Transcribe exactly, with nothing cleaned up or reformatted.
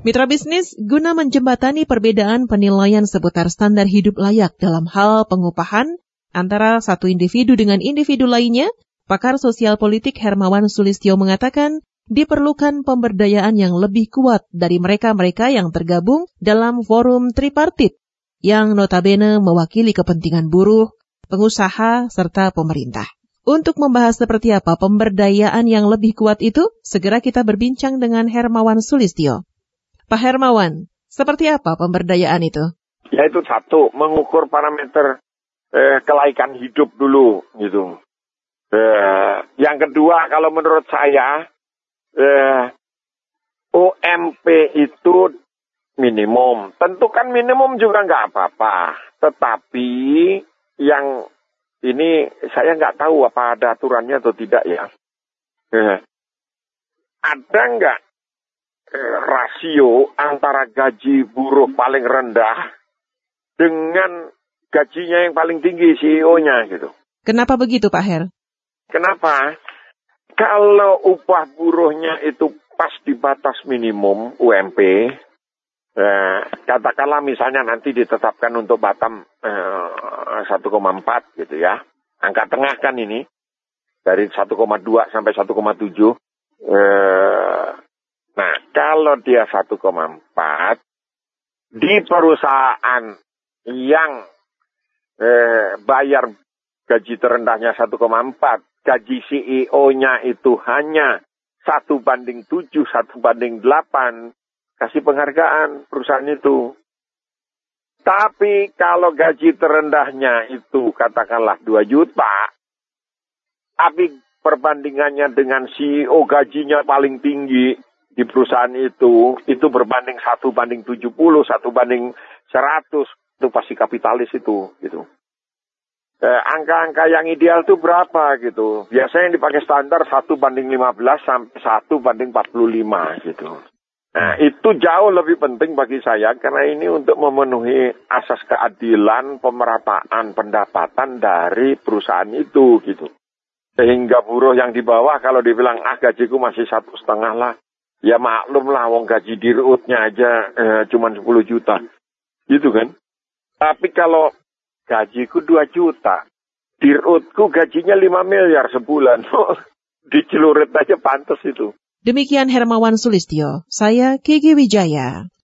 Mitra bisnis, guna menjembatani perbedaan penilaian seputar standar hidup layak dalam hal pengupahan antara satu individu dengan individu lainnya, pakar sosial politik Hermawan Sulistyo mengatakan diperlukan pemberdayaan yang lebih kuat dari mereka-mereka yang tergabung dalam forum tripartit yang notabene mewakili kepentingan buruh, pengusaha, serta pemerintah. Untuk membahas seperti apa pemberdayaan yang lebih kuat itu, segera kita berbincang dengan Hermawan Sulistyo. Pak Hermawan, seperti apa pemberdayaan itu? Ya itu satu, mengukur parameter eh, kelaikan hidup dulu, gitu. Eh, yang kedua, kalau menurut saya, eh, U M P itu minimum. Tentu kan minimum juga nggak apa-apa. Tetapi yang ini saya nggak tahu apa ada aturannya atau tidak ya. Eh, ada nggak rasio antara gaji buruh paling rendah dengan gajinya yang paling tinggi C E O-nya gitu. Kenapa begitu Pak Her? Kenapa? Kalau upah buruhnya itu pas di batas minimum U M P, eh, katakanlah misalnya nanti ditetapkan untuk Batam eh, satu koma empat gitu ya. Angka tengah kan ini, dari satu koma dua sampai satu koma tujuh. Eh, Nah, kalau dia satu koma empat, di perusahaan yang eh, bayar gaji terendahnya satu koma empat, gaji C E O-nya itu hanya satu banding tujuh, satu banding delapan, kasih penghargaan perusahaan itu. Tapi kalau gaji terendahnya itu katakanlah dua juta, tapi perbandingannya dengan C E O gajinya paling tinggi, di perusahaan itu, itu berbanding satu banding tujuh puluh, satu banding seratus, itu pasti kapitalis itu, gitu. Eh, angka-angka yang ideal itu berapa, gitu. Biasanya yang dipakai standar satu banding lima belas sampai satu banding empat puluh lima, gitu. Nah, itu jauh lebih penting bagi saya, karena ini untuk memenuhi asas keadilan, pemerataan pendapatan dari perusahaan itu, gitu. Sehingga buruh yang di bawah, kalau dibilang, ah gajiku masih satu setengah lah, ya maklum lah, wong gaji dirutnya aja eh, cuma sepuluh juta. Gitu kan. Tapi kalau gajiku dua juta, dirutku gajinya lima miliar sebulan. Dicelurit aja pantas itu. Demikian Hermawan Sulistyo, saya Kiki Wijaya.